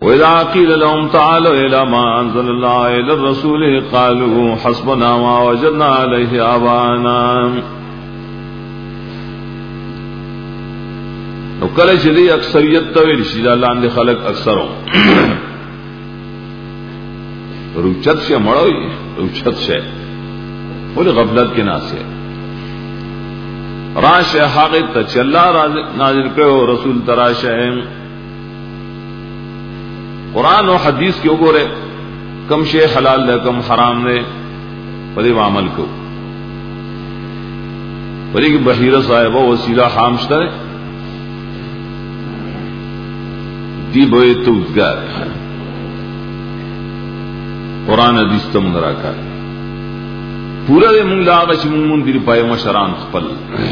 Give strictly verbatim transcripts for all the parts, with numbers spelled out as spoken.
وإذا قيل لهم تعالوا إلى ما أنزل الله إلى الرسول قالوا حسبنا ما وجدنا عليه آباءنا. نو کله چې دی اکثریت ته ویل شي دا لاندې خلق اکثرو روچت سے مړوي روچت سے ولې غفلت کې ناسه راشه هغه ته چې الله نازل کړو رسول تراشه قرآن و حدیث کې وګوره کم شی حلال ده کم حرام ده په دې عمل کو پرې کې بحیره صاحب او وسیله حامشته دی به توګه قرآن حدیث ته موږ راکړ پورا دې موږ لاغه چې موږ مونږ دی پای مشران خپل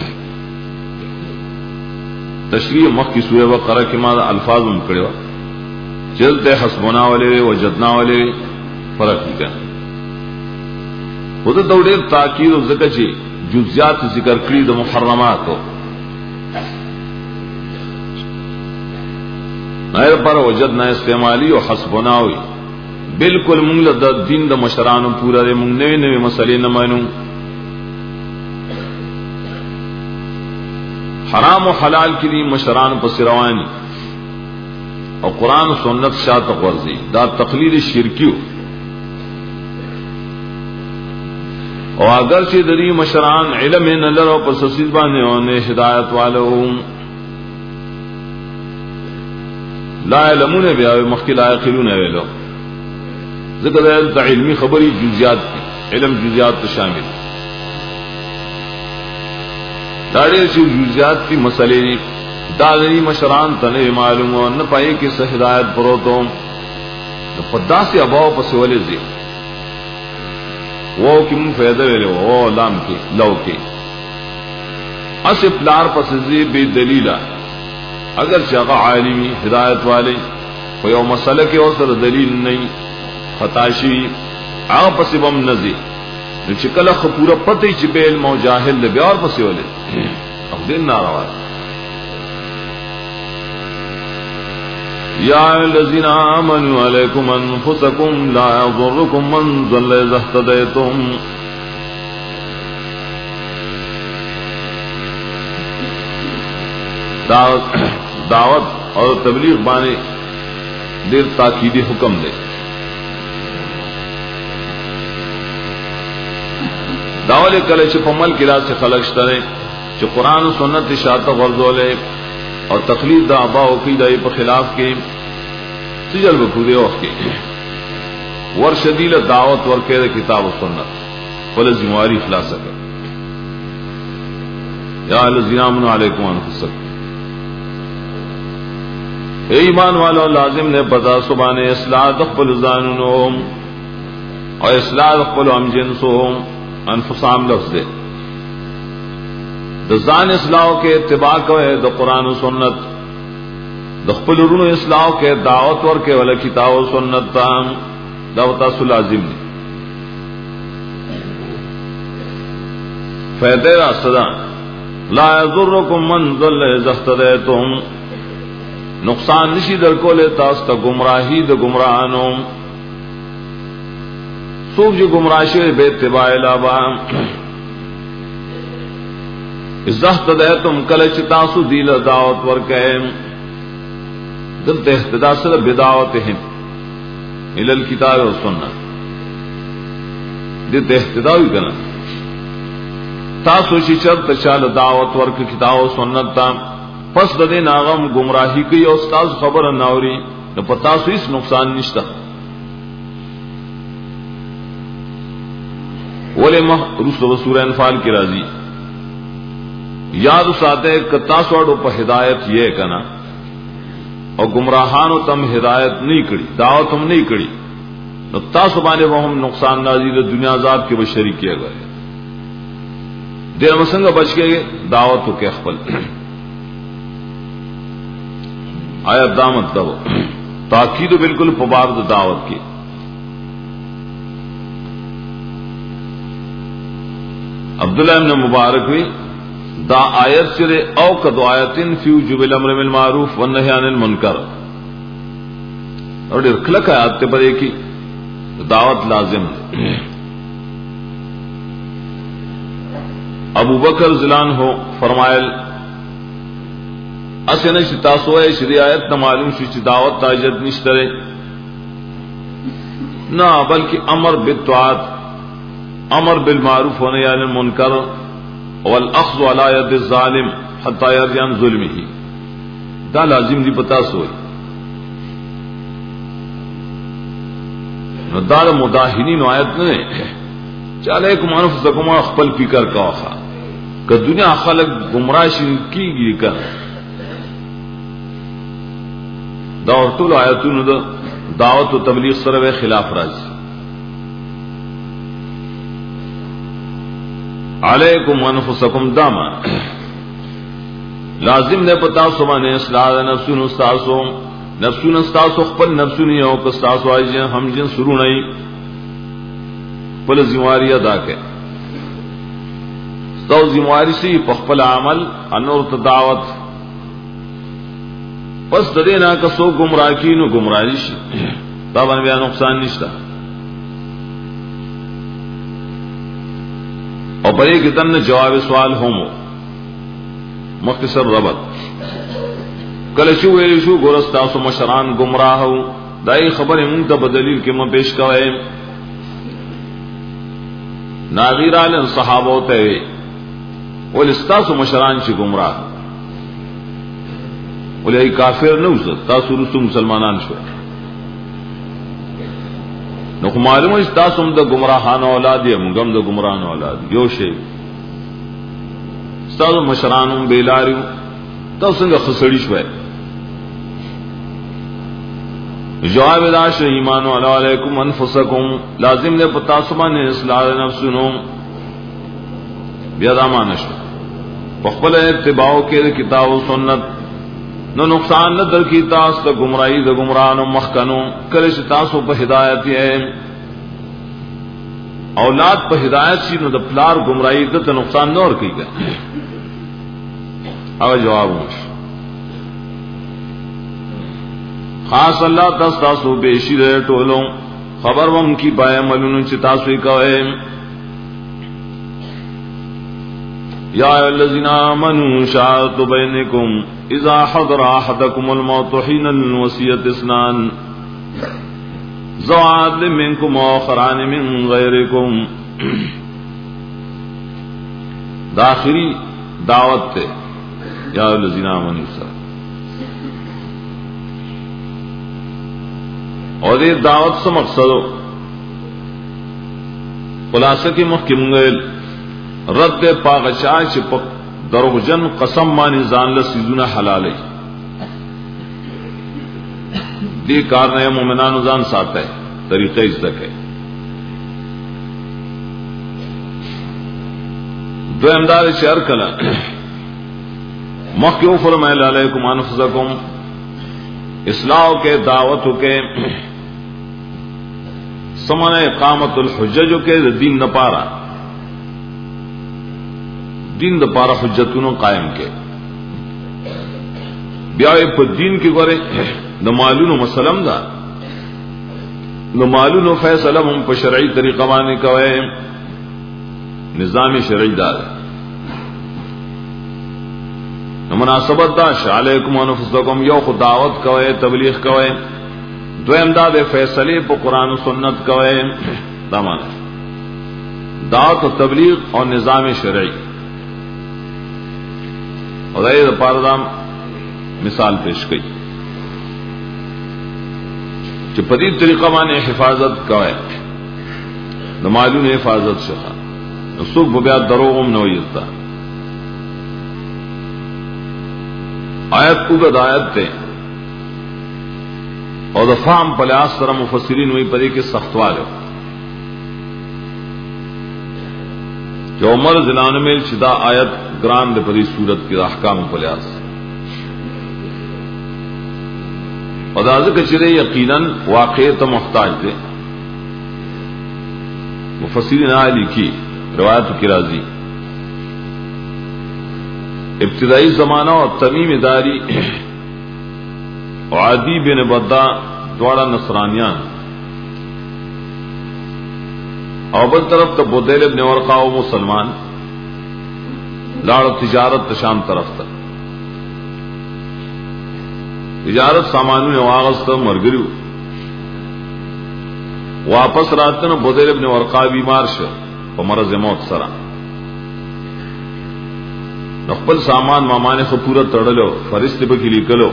تشریح مخکې سوره بقره کې ما الفاظ هم کړو چلتے حسبنا والے وجدنا والے فرق نکا خود تو ډېر تاکید او ذکر چې جزئیات ذکر کړی د محرماتو غیر پر وجدنا استعمالی او حسبنا وي بالکل موږ د دین د مشرانو پورا د موږ نوې نوې مسلې نه مانو حرام او حلال کې دي مشران په رواني اور قرآن و سنت شاعت غرضی دا تقلید شرکیو اور اگرچہ دری مشران علم نلر اور پسسید بانے ہونے ہدایت والوں لا علمون بیاوی مخی لا یقلون ویلو ذکر دلتا علمی خبری جزیات کی علم جزیات تو شامل داڑے سے جزیات کی مسئلے دادری مشران تنے معلوم ہو نہ پائے کہ سہ ہدایت پرو تو پدا سے اباؤ پسولے زی وہ کم فائدہ ویلے وہ لام کے لو کے اس پلار پسزی بے دلیلہ اگر شاقہ عالمی ہدایت والے کوئی او مسئلہ کے اوسر دلیل نہیں خطاشی آغا پسی بم نزی چکل خپورا پتی چپیل مو جاہل لبی اور پسولے اب دن ناروا یا الذین آمنوا علیکم انفسکم لا یضرکم من ضل اذا اهتدیتم دعوت اور تبلیغ بانے دیر تاکیدی حکم دے داول کله چې په مل کې راځي خلک شته چې قران او سنت شاته ورزولې اور تقلید دا ابا او کی دای په خلاف کې سجل وکړي او کې ورشدیل دعوت ورکې د کتاب او سنت ول ذمہواری خلاص کړ یا الذین آمنوا علیکم انفسکم اے ایمان والو لازم نے پتا سبحان اصلاح خپل ځانونو او اصلاح خپل ام جنسو انفسام لفظ دے د ځان اصلاح کے اتباع کوي د قران او سنت د خپل ورونو اصلاح کے دعوت ورکې ول کتاب او سنت تام دعوت اصل لازم دي فائدہ صدا لا یضرکم من ضل اذا اهتدیتم نقصان نشي در کوله تاسو ته گمراهی د گمراهانو سوف جو گمراہ شوی بے اتباع الابا ازاحت دایتم کلچ تاسو دیل دعوت ورکیم دلت احتدا سر بدعوتهم الى الكتاب و سنت دلت احتداوی کنا تاسو شی چرت چال دعوت ورک کتاب و سنت تا پس دین آغم گمراہی کی او استاز خبر ناوری نو پتاسو اس نقصان نشتا ولی مح رسول سورہ انفال کی راضی یاد ساتے کتاسوڑو پا ہدایت یہ کنا اور گمراہانو تم ہدایت نہیں کری دعوت ہم نہیں کری نو تاسو بانے وہ ہم نقصان نازی دنیا عذاب کے بشری کیا گئے دیر مسنگ بچ کے دعوت ہو کے اخبل آیت دامت دو تاکید بالکل پباب دعوت کی عبداللہ ابن مبارک بھی دا آیت سرے او کدو آیتن فی وجوب الامر بالمعروف والنہی عن المنکر اور ډېر کلک آیات ته پرې کی دعوت لازم ہے. ابو بکر زلان ہو فرمائل اسنه چې تاسو یې شریعت ته معلوم شي چې دعوت تاجت نشته نه بلکې امر بالطاعت امر بالمعروف و نهی عن المنکر والاخذ على يد الظالم حتى يرجع عن ظلمه دا لازم دی پتا سوئی. نو دا مداهنین آیت نه چالیکم انفسکم خپل فکر کاوخه که دنیا خلق گمراه شي کیږي کنه دا ټول آیاتونو د دعوت او تبلیغ سره خلاف راځي. علیکم انفسکم داما لازم نے پتا سو باندې اصلاح نفسونو استاسو نفسونو استاسو خپل نفسونو یو که استاسو اجه هم جن شروع نه خپل ذمہواری ادا کړي تو ذمہواری سی په خپل عمل انور ته دعوت پس دې نه که سو گمراه کینو گمراهی شي دا باندې بیا نقصان نشته او پرې کې تن جواب سوال هم مختصر ربط کله چې ویل شو ګورستا سو مشران گمراه وو دای خبره مونږ ته بدلیل کې مو پیش کوي ناغیران صحابه ته ول استاسو مشران چې گمراه ولای کافر نه وسه تاسو رسو مسلمانان شو نو معلومه تاسو هم د گمراهانو اولاد یې موږ هم د گمراهانو اولاد یو شی تاسو مشرانو بیلاریو تاسو څنګه خسړی شوي جواب داش ایمان علیکم انفسکم لازم نے پتا سبحانه اصلاح نفسونو بیا دا مانش خپل اتباع کې کتاب او سنت نو نقصان نه در کی تاسو ته گمراهی د گمراهانو مخکنو کله چې تاسو په هدایت یې اولاد په هدایت شي نو د پلار گمراهی ته نقصان نه ور کیږي. او جواب وش خاص اللہ تاسو تاسو بیشی دے ټولو خبر وم کی پای عملونو چې تاسو یې کوئ. یا الذین آمنوا شهادة بینکم اذا حضر احدکم الموت حین الوصیۃ اثنان ذو عدل منکم واخران من غیرکم داخری دعوت تے یا الذین آمنوا اور یہ دعوت سے مقصد خلاصہ کی محکم گئل رد پاغشا چپ دروغجن قسم مانی زان لسیزون حلالی دی کار نے مومنان زان ساتھ ہے طریقہ ازدک ہے. دو امداد شہر کلا مخیو فرمائل علیکم انفسکم اصلاح کے دعوت کے سمن اقامت الحجج کے دین نہ پارا دین د پارا حجتونو قائم کے بیا په دین کې غره د مالونو مسلم دا نو مالونو فیصله هم په شرعي طریقه باندې کوي نظام شرعي دا نو مناسبت دا علیکم انفسکم یو خو دعوت کوي تبلیغ کوي دویم دا د فیصله په قران او سنت کوي دا معنی دعوت او تبلیغ او نظام شرعي اور دای په اړه مثال پیش کړي چې په دې طریقه باندې حفاظت کوي د مالونو حفاظت شخه نو څوک بیا دروغم نه ویلتا آیت کو بدایت ته او د فهم په لاس سره مفسرین وی پرې کې سختواله جو عمر زلان میں شدا آیت گران دے پری صورت کی احکام په لاس او دا ځکه چې یقینا واقع ته محتاج دي مفسرین علی کی روایت کی راضی ابتدائی زمانہ اور تمیم داری اور عدی بن بدا دوارا نصرانیان او بل طرف تا بدیل ابن ورقا و مسلمان لاړ تجارت شام طرف تا تجارت سامانونه واغسته مرګریو واپس راتنه بدیل ابن ورقا بیمار شو په مرض موت سره خپل سامان مامانه خو پورا تړلو فرشتي به کلی کلو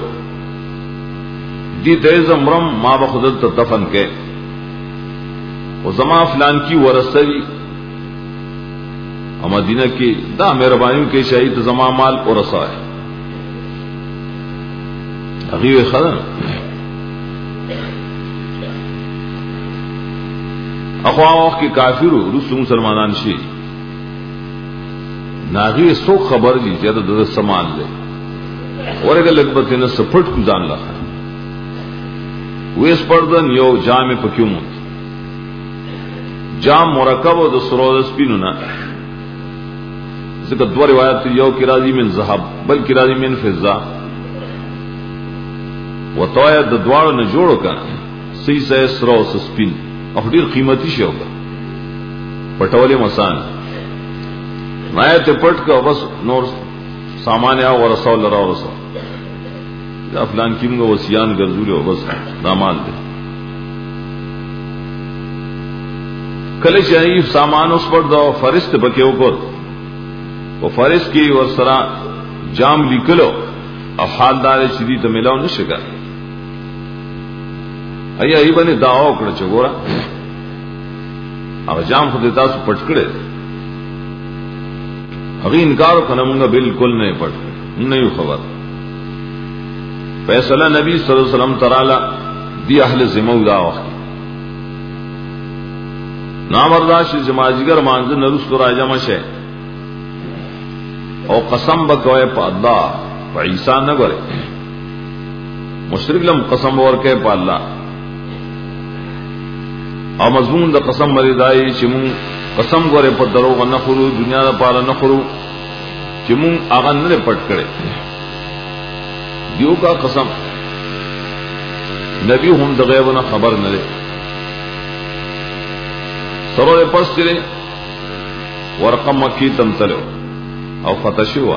دي ته زمرم ما به خود ته دفن کې او زما فلان کی ورثوي او مدینه کې دا مهرباني کې شهید زما مال ورثه ہے هغه خدای اخوا وخت کې کافرو روس مسلمانان شي ناغي سو خبر دي چې د سامان له ورګه لګبت نه سپټ کو ځان لخه وېس پردن یو جامع پکيوم جام مرکب او د سرو د سپینو نه ځکه دوه روایت یو کې راځي من ذهب بل کې راځي من فضه وتویا د دوړو نه جوړو کنه سې سې سرو سپین او ډیر قیمتي شی وکړه پټولې مسان ما ته پټ کا بس نور سامان یا ورسول را ورسول دا فلان کیمغه وسیان ګرځولو بس دامال دي کله چې سامان اوس پر دا فرشت پکې وکړ او فرشت کې ورسره جام لیکلو او حالدار شدید ته ملاو نشګا ایا ای باندې داوا وکړه چې ګوره او جام خو دې تاسو پټ کړې هغه انکار وکړه مونږه بالکل نه پټ نه یو خبر فیصلہ نبی صلی الله علیه وسلم تعالی دی اهل ذمہ دا وخت نامرداش جماجگر مانځ نرس کو راځه مشه او قسم بکوي په الله په عیسی نه غره مشرک لم قسم ورکه په الله او مضمون د قسم مریدای چې مون قسم غره په دروغ نه خورو دنیا د پاره نه خورو چې مون هغه نه پټ کړي دیو کا قسم نبی هم د غیب نه خبر نه لري سره پس چره ورقم مکی تمتلو او فتشوا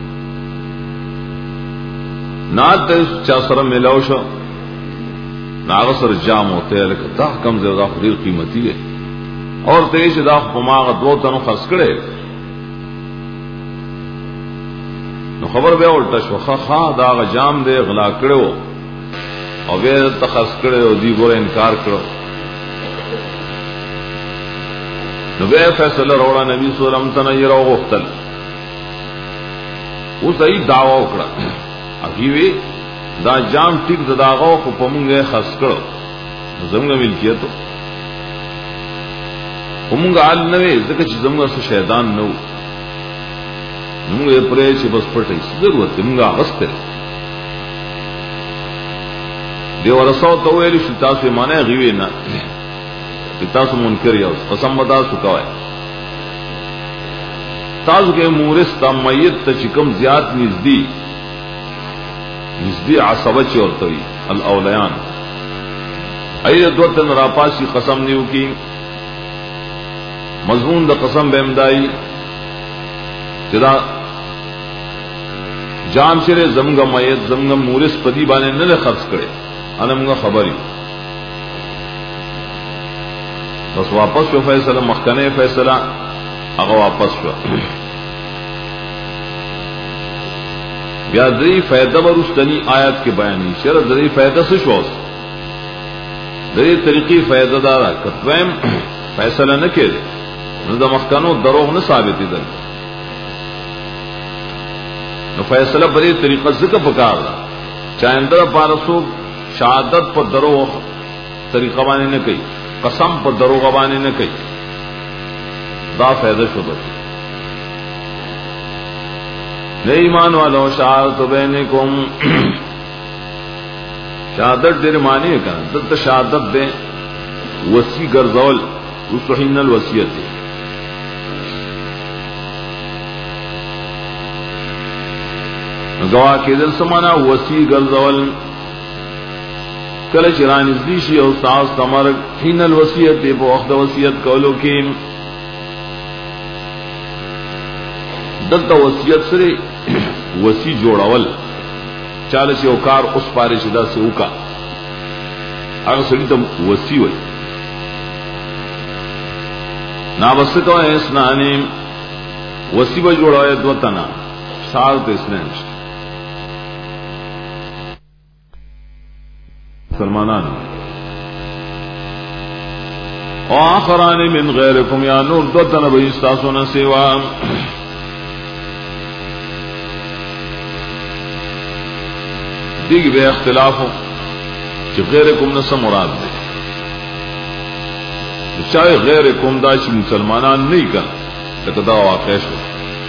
نات چا سره ملاو شو ناغ سر جام ہوتے ہیں لیکن دا کم زیادہ خریر قیمتی ہے اور تیش دا خماغ دو تنو خرس کرے نو خبر بیا الٹا شو خا دا جام دے غلا کرو او بیا تخرس کرے او دی گورے انکار کرو نو بیا فیصلہ روڑا نبی صلی اللہ علیہ وسلم تنیر او غفتل او صحیح دعوی اکڑا اگیوی دا جام ټیک د داغو خو په مونږه خاص کړو زموږ ملکیتو مونږه حال نه وي ځکه چې زموږ سره شیطان نه وو موږ یې پرې چې بس پټې ضرورت موږ غسته دی ورسو ته ویل شو تاسو معنی غوي نه تاسو منکر یو قسم ودا سو کوي تاسو کې مورث تا میت ته چې کوم زیات نږدې نزدی عصبه چی ورتوی الاولیان اید دوتن راپاسی قسم نیو کی مضمون دا قسم بیمدائی چدا جام چرے زمگا میت زمگا مورس پدی بانے نلے خرچ کرے انمگا خبری بس واپس شو فیصلہ مخکنے فیصلہ اگا واپس شو بیا دری فائدہ ورستنی آیات کے بیانی شر دری فائدہ سے شوز دری طریقی فائدہ دارا کتویم فیصلہ نہ کہے نو دا مخکانو دروغ نہ ثابتی در نو فیصلہ بری طریقہ ذکر پکار دا چاہندر پارسو شہادت پر دروغ طریقہ بانے نہ کئی قسم پر دروغ بانے نہ کئی دا فائدہ شو بچی ایمان والو شہادت بینکم شہادت دیر معنی ہے کہا دلتا شہادت دے وسی گرزول رسحین الوسیت گواہ کے دل سمانا وسی گرزول کله چې رانږدې شي او تاسو تمر حين الوصیت په وخت وصیت کولو کې دلته وصیت سره وصی جوړول چاله چې او کار اوس پاره شي دا څه وکا هغه سړي ته وصی وي نا وسکو اسنانی وصی به جوړوي دوتنا سال ته اسنان سلمانان او آخران من غیرکم یا نور دوتنا به استاسو نه سیوا دیگه به اختلافو چې غیرکم نه سم مراد ده چاہے غیرکم دا چې مسلمانان نه کړه لکه دا واقع شو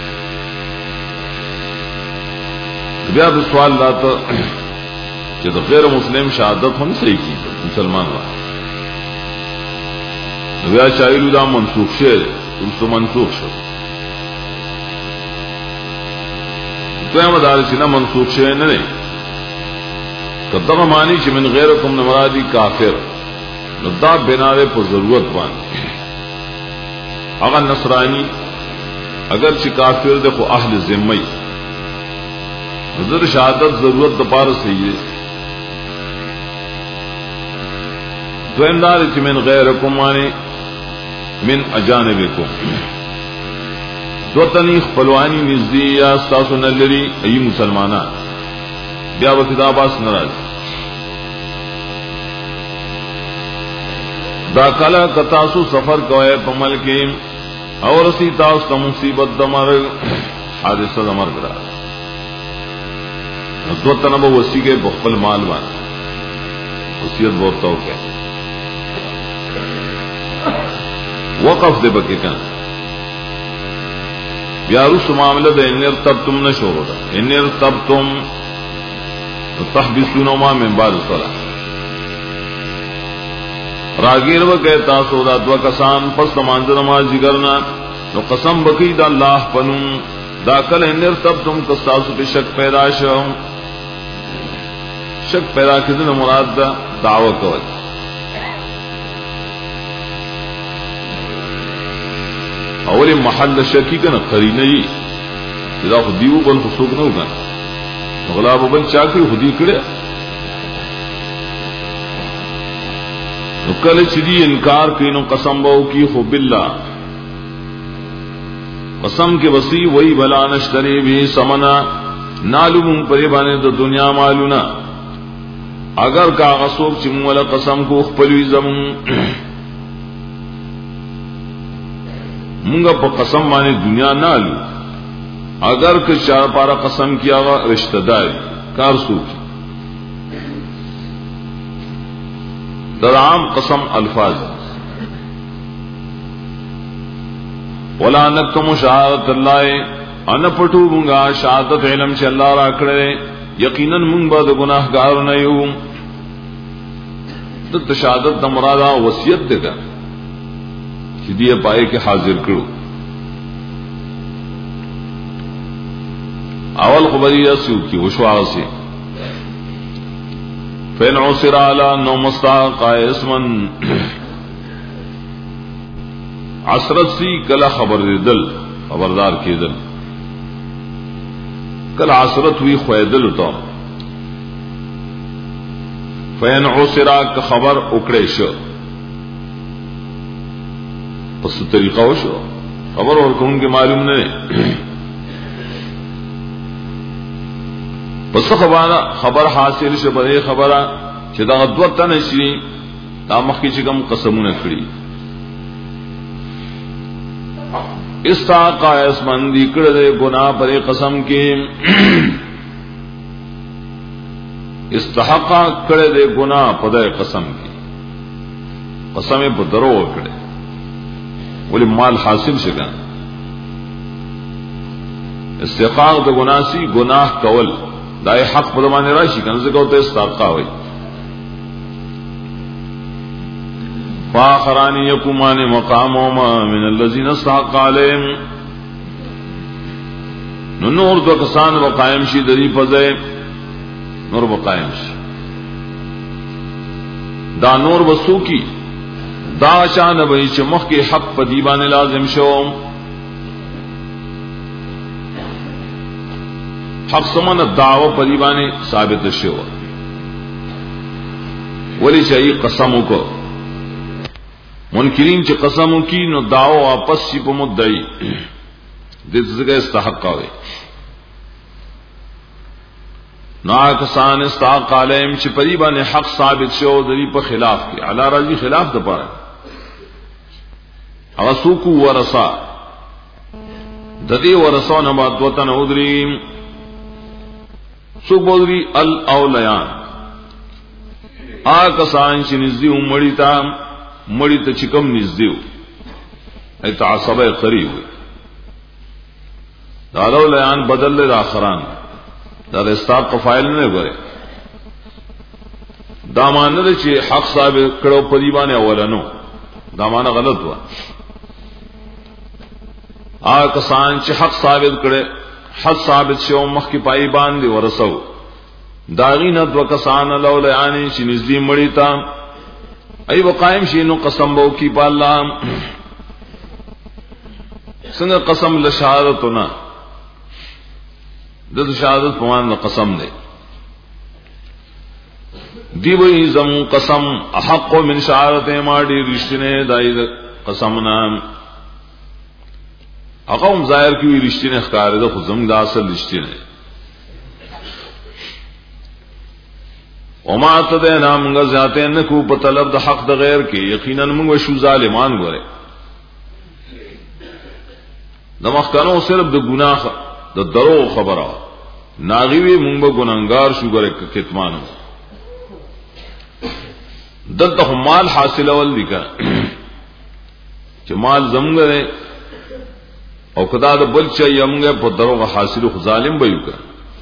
بیا به سوال راته چې د غیر مسلم شهادت هم صحیح کی مسلمان وا بیا چایلو دا منسوخ شه اوس منسوخ شو دوی مدار چې نه منسوخ شه نه نه کداغه معنی چې من غیرکم نه مرادی کافر نو دا بناوے پر ضرورت باندې اگر نصرانی اگر چې کافر ده خو اهل ذمه نظر شهادت ضرورت د پاره صحیح ہے دویم دار چې من غیرکم معنی من اجانبکم دو تنی خپلوانی نزدی یا استاسو نلری ای مسلمانان بیا و کتاباس ناراض دا کلا کتاسو سفر کوئے پمل کے اور اسی تاس تا مصیبت دمر حادثہ دمر کرا دو تنب وسی کے بخفل مال بان وسیعت بہت توق ہے وقف دے بکے کن بیارو سماملہ دے انیر تب تم نشور ہوتا انیر تب تم تحبسون ما من بعد الصلاة راگیر و کہ تاسو دا دو کسان پس تمانز نمازی کرنا نو قسم بکی دا اللہ پنم دا کل انر تب تم کستاسو پہ شک پیدا شو شک پیدا کدن مراد دا دعوی کول اولی محل شکی کنا قرینی دا خود دیو بل خسوک نو کنا غلاب بل چاکری خودی کڑے نو کل چدی انکار کی نو قسم باو کی خو باللہ قسم کے وسی وہی بلا نشتری بھی سمنا نالو من پری بانے دو دنیا مالونا اگر کاغسوک چمو والا قسم کو اخپلوی زمون منگا پا قسم بانے دنیا نالو اگر کچھ چار پارا قسم کیا گا رشتہ داری کار سوکی درعام قسم الفاظ ولا نکتم شہادت اللہ انا پٹو منگا شہادت علم چھ اللہ را کڑے یقیناً منگ با دا گناہ گار نیو دت شہادت دا مرادا وصیت دے گا چھ دیئے پائے کے حاضر کرو اول خبری ایسی کی وشواہ سے فین عصر علی نو مستحق اسمن عصرت سی کلا خبر دل خبردار کی دل کل عصرت ہوئی خویدل تو فین عصر کا خبر اکڑے شو پس طریقہ ہو شو خبر اور کون کے معلوم نہیں پس خبر خبر حاصل شو بده خبره چې دا دوته نشي دا مخکې چې کوم قسمونه کړی استحقا اسمن دی کړه دې ګناه پر قسم کې استحقا کړه دې ګناه پر قسم کې قسم په درو کړه ولی مال حاصل شګا استحقاق د ګناه سي ګناه کول دای حق په باندې راشي کنه څنګه ته استحقاق وي فاخران یکمان مقامهما من الذين استحق عليهم نو نور دو کسان وقائم شي دری فزای نور وقائم شي دا نور وسو کی دا شان به چې مخ کې حق په دی باندې لازم شو حق سمنه دعوه په دی باندې ثابت شو ولی چې قسم وکړو منکرین چې قسم وکړي نو دعوه واپس شي په مدعي د څه استحق کوي نا کسان استحق علیهم چې په دی باندې حق ثابت شو د دې په خلاف کې علی راضی خلاف د پاره هغه سوکو ورثه د دې ورثو نه بعد وطن اودریم سوک بودری الاولیان آ کسان چې نږدې مړی تا مړی ته چکم نږدې ایت عصبه قریب دا الاولیان بدل له اخران دا استاق فایل نه غره دا معنی چې حق ثابت کړو په دی باندې اولنو دا معنی غلط و آ کسان چې حق ثابت کړي حق ثابت شو مخ کی پای باندې ورسو داغین دو کسان لولیان چې نږدې مړی تا ای وقائم شینو قسم بو کی په الله څنګه قسم له شهادتنا د شهادت په معنی قسم دی دی وی زم قسم حق من شهادت ما دی رښتینه دای قسم نام اقوم ظاهر کی وی رښتینه ښکار ده خو زم د اصل رښتینه وما تدینا منگا ذاتین نکو پا طلب دا حق دا غیر کے یقینا منگا شو ظالمان گورے دا مخکانو صرف دا گناہ دا درو خبرہ ناغیوی منگا گناہگار شو گورے کتمانو دلتا ہم مال حاصل اول دیکھا چھ مال زمگا دے او کدا دا بل چاہیے منگا پا درو حاصل خو ظالم بیو کا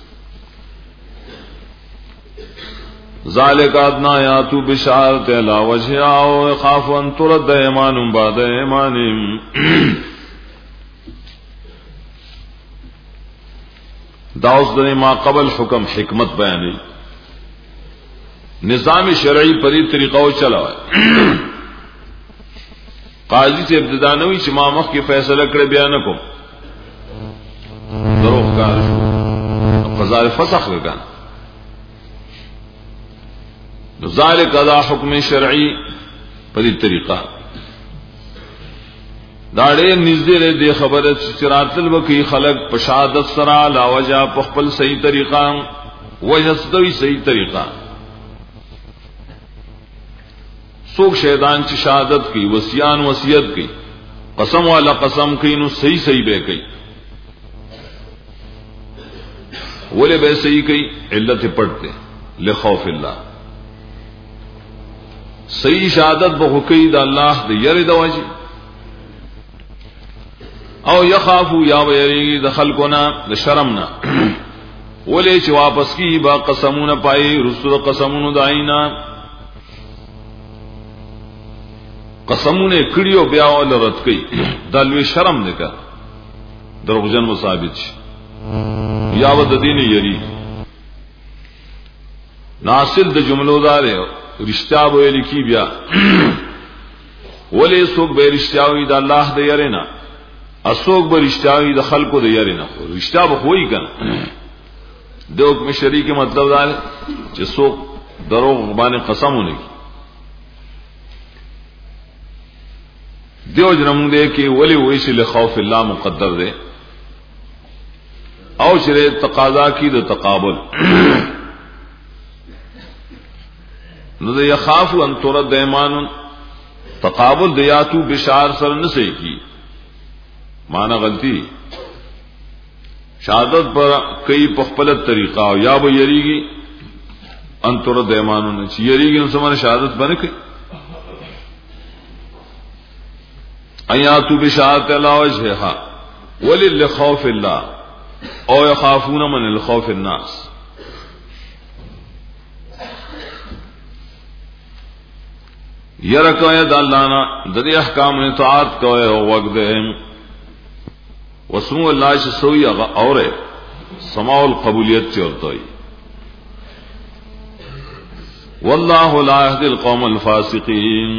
ذالک ادنا یاتو بشارت علی وجه او خاف ان ترد ایمان بعد ایمانهم داوس دنے ما قبل حکم حکمت بیانی نظام شرعی پری طریقہ چلا ہے قاضی سے ابتدا نوی چې ما مخ کې فیصله کړی بیان کوم دروغ کار قضا فسخ وکړه ذالک ادا حکم شرعی پدی طریقہ داڑے نزدے دے خبر چراتل وکی خلق پشادت سرا لا وجہ پخپل صحیح طریقہ وجہ ستوی صحیح طریقہ سوک شیطان چی شہادت کی وسیان وصیت کی قسم والا قسم کی نو صحیح صحیح بے کی ولی بے صحیح کی علت پڑھتے لخوف اللہ صحیح شہادت بحقی دا اللہ دا یر دا وجی او یخافو یا ویریگی دا خلقنا دا شرمنا ولی چی واپس کی با قسمون پائی رسول قسمون دائینا قسمون کڑیو بیاو لرد کئی دلوی شرم دکا دروغجن و ثابت یا و دا دین یری ناصل دا جملو دارے رشتہ ویل کی بیا ولی سوک بے رشتہوی دا اللہ دے یرینا اسوک بے رشتہوی دا خلقو دے یرینا رشتہ بخوئی کنا دیوک میں شریک مطلب دا ہے کہ سوک دروغ بانے قسم ہونے کی دیو جنم دے کہ ولی ویسی لخوف اللہ مقدر دے او شرے تقاضا کی دا تقابل نو دے یخافو ان ترد ایمان تقابل دیاتو بشار سر نسے کی معنی غلطی شہادت پر کئی پخپلت طریقہ ہو یا وہ یریگی ان ترد ایمان یریگی ان سمانے شہادت بنے کئی ایاتو بشارت اللہ وجہا ولی لخوف اللہ او یخافون من الخوف الناس یرکوئے دا اللہ نا ددی احکام اطاعت کوئے ہو وقت دے وسمو اللہ سے سوئی اغا اور سماع القبولیت سے اور توئی والله لا يهدي القوم الفاسقين.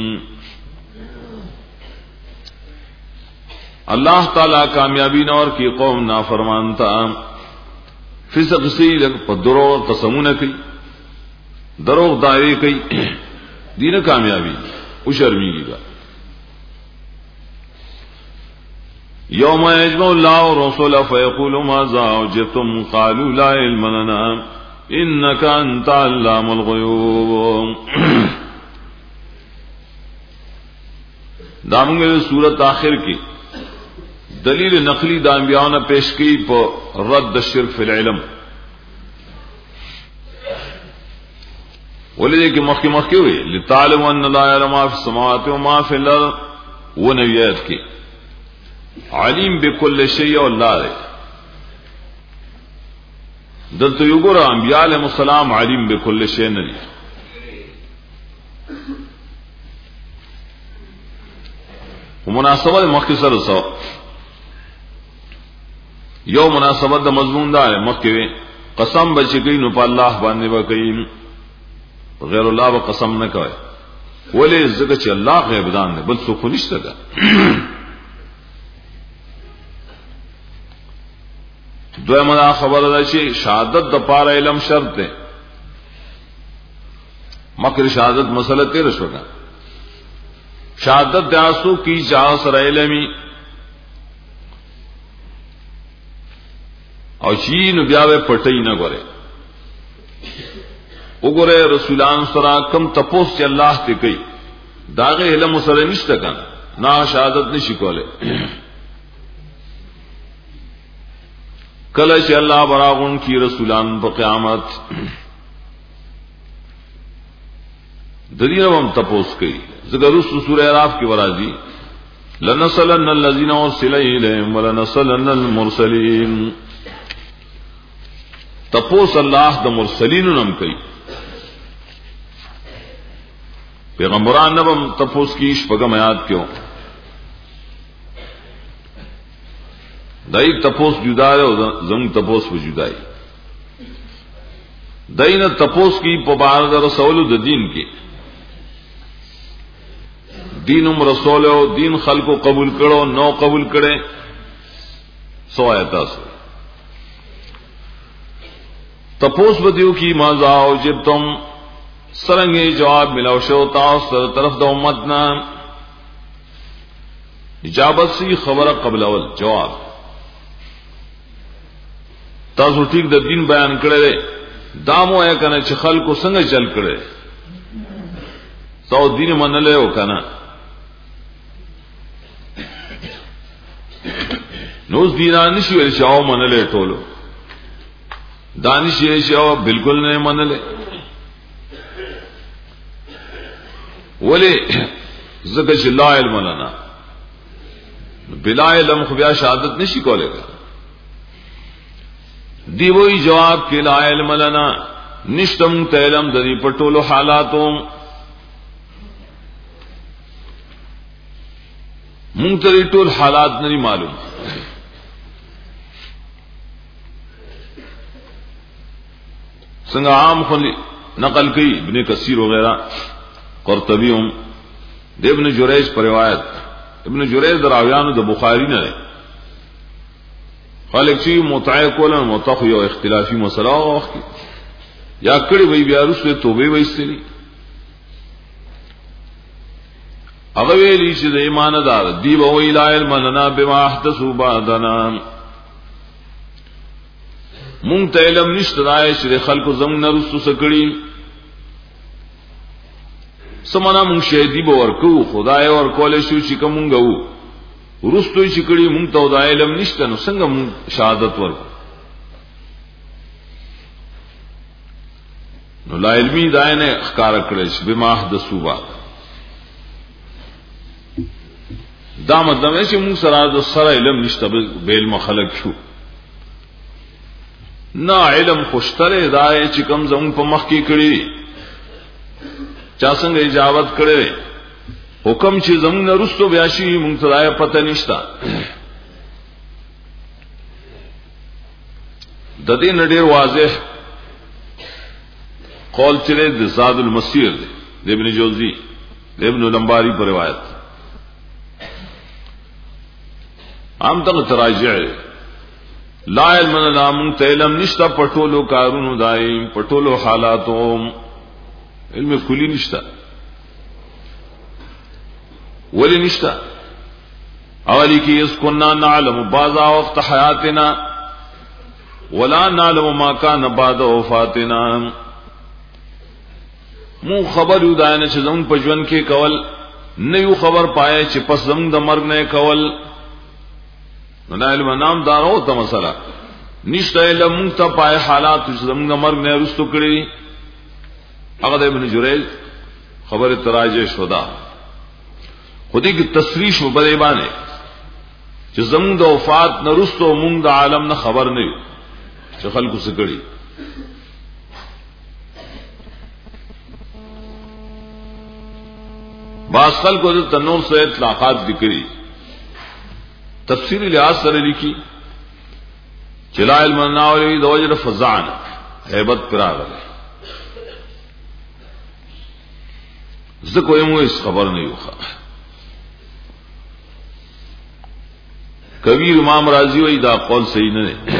اللہ تعالی کامیابی نور کی قوم نافرمان تا فسق سی لگ دروغ قسمونه کوي دروغ دعوی کوي دین کامیابی او شرمیږي گا. یوم یجمع الله الرسل فیقول ماذا اجبتم قالوا لا علم لنا انك انت علام الغیوب. دامنگل سورت آخر کی دلیل نقلی دا انبیاء نے پیش کی پر رد شرک فی العلم. ولدے کہ مخی مخی ہوئی لتعلم ان لا يعلم ما فی السماوات وما فی الارض وہ نبیات کی علیم بكل شیء اللہ رہے. دلتو یگورا انبیاء علیہ السلام علیم بكل شیء نری. مناسبت مختصر سو یو مناسبت دا مضمون دا ہے مخوی قسم بچکی نو پا اللہ باندے بکیم غیر اللہ با قسم نہ کوئے ولی ذکر چی اللہ غیب دان دے بل سو خونشتا دا. دوی منا خبر دا چی شہادت دا پارا علم شرط دے مکر شہادت مسئلہ تیر شوگا. شہادت دیاسو کی چاہ سر علمی او چی نو بیاوے پٹئی نہ گورے وګوره رسولان سره کم تپوس چې الله ته کوي داغه علم سره نشته کنه نا شهادت نشي کوله. کله چې الله براغون کی رسولان په قیامت د دې هم تپوس کوي. ذکر رسول سورہ اعراف کی ورازی لنصلن الذين ارسل اليهم ولنصلن المرسلين. تپوس اللہ د مرسلین نم کوي پیغمبران نبم تپوس کی شپږم آیات کیوں دای تپوس جدا ہے او زم تپوس و جدائی دین تپوس کی پبار در رسول د دین کی دینم رسول او دین خلق قبول کړو نو قبول کړي سو آیات سو تپوس بدیو کی ماذا اوجبتم سرنگی جواب ملاو شو تاس طرف دا امتنا اجابت سی خبر قبل اول جواب تاسو ٹھیک دا دین بیان کرے دامو ہے کنا چھ خلقو سنگ چل کرے سو دین من لے ہو کنا نوز دینانشی ویل شاو من لے ٹولو دانش یہ شاو بالکل نہیں من لے ولی ذکر چھ لا علم لنا بلا علم خبیا شہادت نشی کو لے گا دی وہی جواب کہ لا علم لنا نشتم تعلم دری پٹولو حالاتوں منتری ٹول حالات نہیں معلوم. سنگا عام خلی نقل کی ابن کثیر وغیرہ قرطبی ہم دے ابن جریج پر روایت ابن جریج دراویانو دا بخاری نہ خالق چی متعی کولا متخ یو اختلافی مسئلہ وقت یا کڑی بھئی بیارس وی توبے بھئی سلی اغویلی چی دا ایمان دار دیب وی لا علم لنا بما احدثو بعدنا مونږ ته علم نشته راي چې خلکو زموږ نه رسو سکړي سمانا مونږ شهيدي به ورکو خدای ورکول شو چې کومږ وو ورستوي چې کړي مونږ ته دا علم نشته نو څنګه مونږ شهادت ورکو. نو لا علمي داینه ښکار کړی چې بما حدثو بعد دا مطلب چې مونږ سره د سره علم نشته به علم خلق شو نا علم خوشتره دای چې کم زمون په مخ کې کړی چا څنګه اجازت کړي حکم چې زمون نه رسو بیا شي مونږ ته پته نشتا. د دې نډیر واضح قول چلے د زاد المسیر دے ابن جوزی دے ابن لمباری پر روایت عام تک تراجع لا علم لنا منت علم نشتا پټولو کارونو دایم پټولو حالاتو علم کلی نشتا ولی نشتا اولی کی اس كنا نعلم بعض وقت حیاتنا ولا نعلم ما كان بعد وفاتنا مو خبر یو داینه چې زمون په ژوند کې کول نه یو خبر پای چې پس زمون د مرګ نه کول نو علم نام دارو ته مسله نشته علم ته پای حالات چې زمون د مرګ نه رستو کړی هغه د ابن جریج خبر تراجع شودا خودی کی تصریح شو بلې باندې چې زمون د وفات نه رستو مونږ د عالم نه خبر نه یو چې خلکو څه کړی بعض خلکو د تنور سے اطلاقات ذکری تفسیری لحاظ سره لیکي چلا علم ناولی د وجر فزعن هیبت پراغله زه کوم هیڅ خبر نه یو کبیر امام رازی وی دا قول صحیح نه دی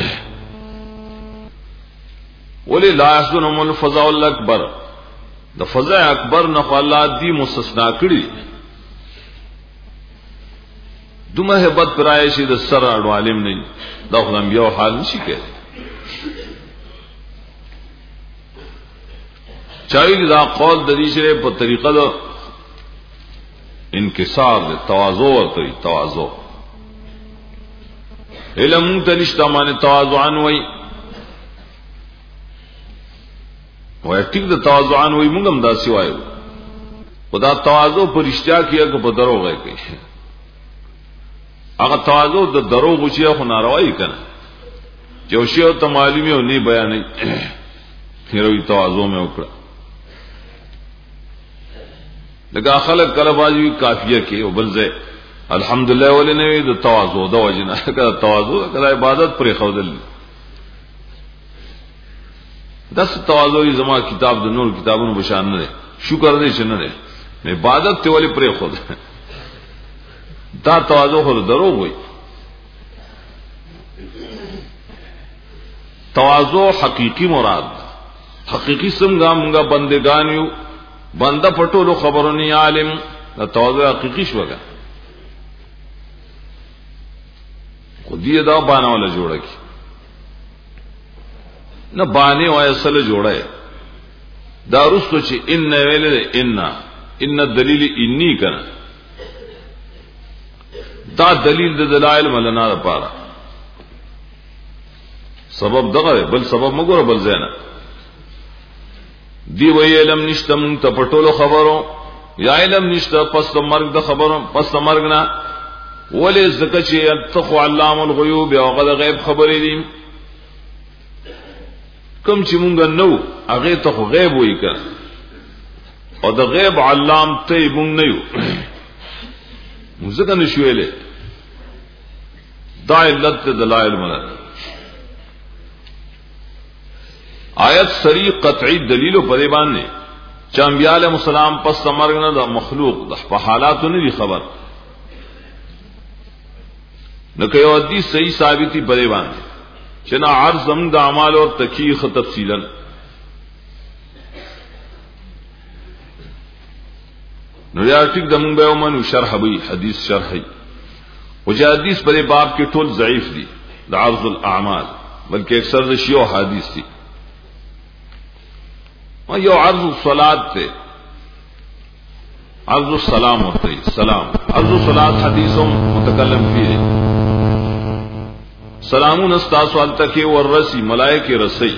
ولی لا يحزنهم الفزع الاکبر د فزع اکبر نه الله دی مستثنا کړی دومره hebat پرای شي د سر اړو عالم نه دا خدام یو حال نشي کېږي چای دا قول د دې سره په طریقه د انکسار د تواضع ورته تواضع علم تنشتا معنی تواضعن وای وای ټیک د تواضعن وای موږ هم دا سی وایو خدا تواضع پر اشتیا کیه که په دروغ کوي هغه تواضع د دروغ چې خو ناروایی کنه جو شی او تمالمی او نه بیانې هیروي تواضع مې وکړه لکه خلک کله باجی کافیه کې او بل ځای الحمدلله ولنه د تواضع د وجنه کله تواضع کله عبادت پر خودل دس تواضع زما کتاب د نور کتابونو بشان نه شکر دې چې نه ده عبادت ته ولې پر خود دا تواضع خو دروغ وي تواضع حقيقي مراد حقيقي څنګه موږ بندگان یو بنده پټولو خبرونی عالم دا تواضع حقيقي شوګه خو دې دا باندې ولا جوړه کی نه باندې وای اصل جوړه دا رستو چې ان ویل ان ان دلیل انی کنه دا دلیل د دلائل ملنا لپاره سبب دغه بل سبب مګور بل زینا دی وی علم نشتم ته پټولو خبرو یا علم نشته پس مرګ د خبرو پس مرګ نه ولې زکه چې تخو علام الغیوب او غد غیب خبرې دي کوم چې مونږ نو هغه ته غیب وای کړه او د غیب علام ته مونږ نه یو مزګه نشویلې دا علت دلائل ملت آیت صریح قطعی دلیل په دې باندې چې انبیاء علیهم السلام پس مرګ نه د مخلوق د حالاتو نه خبر نو که یو حدیث صحیح ثابتی په دې باندې چې نه عرض هم د اعمال او تکیخ تفصیلا نو یا ټیک د مونږ به ومنو شرح وی حدیث شرحي او چې حدیث په دې باب کې ټول ضعیف دي د عرض الاعمال بلکې اکثر د شیوع حدیث دي ما یو عرض الصلات ته عرض السلام ہوتا ہے سلام عرض الصلاۃ حدیث متکلم فيه سلامون استاسوال تک ورسی ملائکه رسی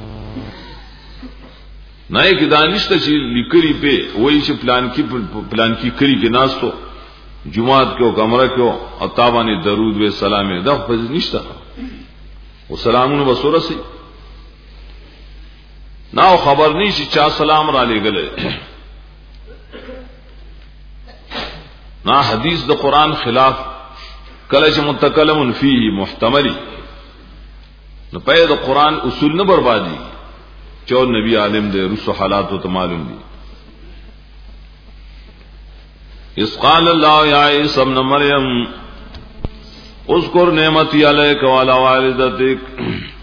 نه کې دانشته چې لیکري په وایي چې پلان کې پلان کې کری کې ناستو جمعات کې او کمره کې او تابانه درود و سلام ده خو نشته او سلامون وسورسي نو خبر نشي چا سلام را لګل نا حدیث د قران خلاف کله چې متکلم فيه محتملی نو په د قران اصول نه بربادي चौ नबी आलिम दे रुसो हालात तो मालूम दी। इस क़ाल अल्लाह या ईसा इब्न मरियम उज़कुर नेमती अलैका व अला वालिदतिक